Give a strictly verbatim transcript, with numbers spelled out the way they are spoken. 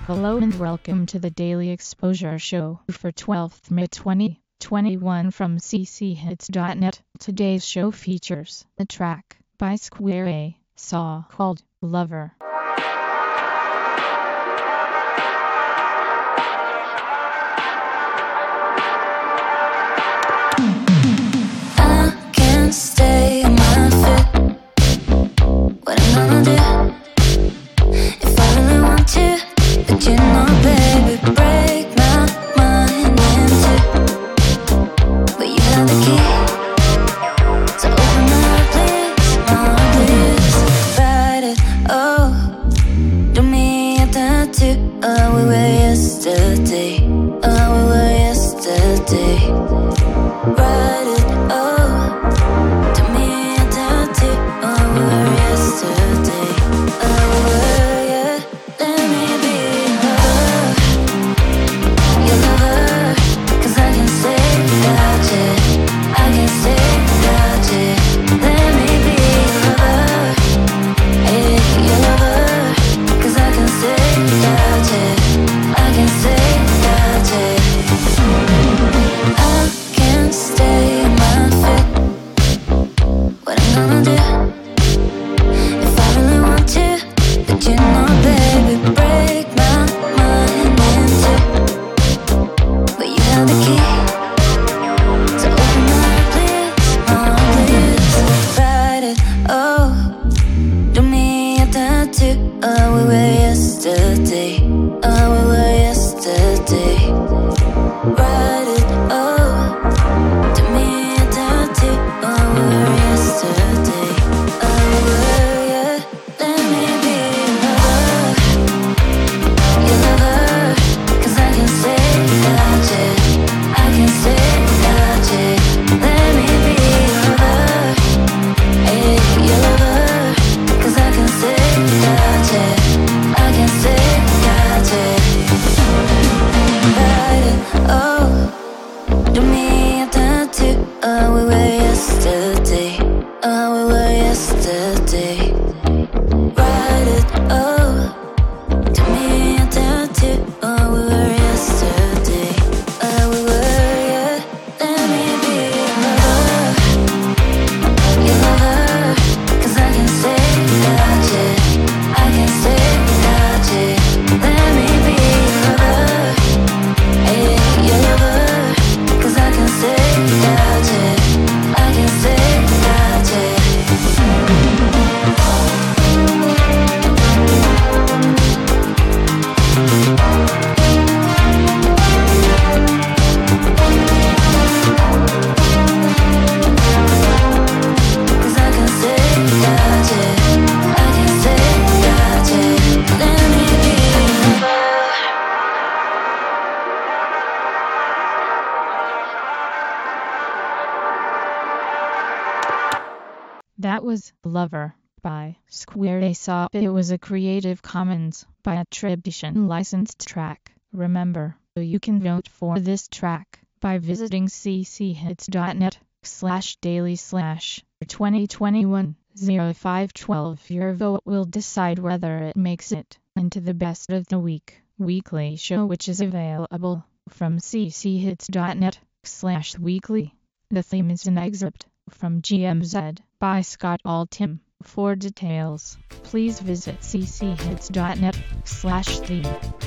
Hello and welcome to the Daily Exposure Show for twelfth May twenty twenty-one from c c hits dot net. Today's show features a track by Square A Saw called Lover. I can't stay on my feet. What I'm gonna do if I really want to? But you know, baby, break my mind in two. But you have the key, so open my heart, please, my heart, please. Write it, oh, do me a tattoo. Oh, we were yesterday. Oh, we were yesterday. Write it, oh, do me a tattoo. Oh, we were yesterday. Oh, we were, yeah. Let me be your lover, 'cause I can say without you, I can say without you. Let me be your lover, hey, your lover, 'cause I can say without you, I can say without you. I can't stay on my feet. What I'm gonna do if I really want to? But you know, baby, break my mind in two. But you have the key, so open my heart, please, my heart, please. Write it, oh, do me a tattoo. Oh, we were yesterday. Oh, we were yesterday. Write it, oh, do me a tattoo. Oh, we were yesterday. Oh, we were, yeah. Let me be your lover, your lover, 'cause I can say without you, I can say without you. Let me be your lover, hey, your lover, 'cause I can say without you, I can say without you. Write it, oh, do me a tattoo. Oh, we were yesterday. Oh, we were yesterday. Write it, oh, do me a tattoo. Oh, we were yesterday. Oh, we were, yeah. Let me be your lover, your lover, 'cause I can say without you, I can say without you. Let me be your lover, hey, your lover, 'cause I can say without you, I can say without you. Cause I can say without you, I can say without you. Let me be your lover. That was Lover by Square A Saw. It was a Creative Commons by attribution licensed track. Remember, you can vote for this track by visiting c c hits dot net slash daily slash twenty twenty-one oh five twelve. Your vote will decide whether it makes it into the best of the week weekly show, which is available from c c hits dot net slash weekly. The theme is an excerpt from G M Z by Scott Altham. For details, please visit c c hits dot net slash theme.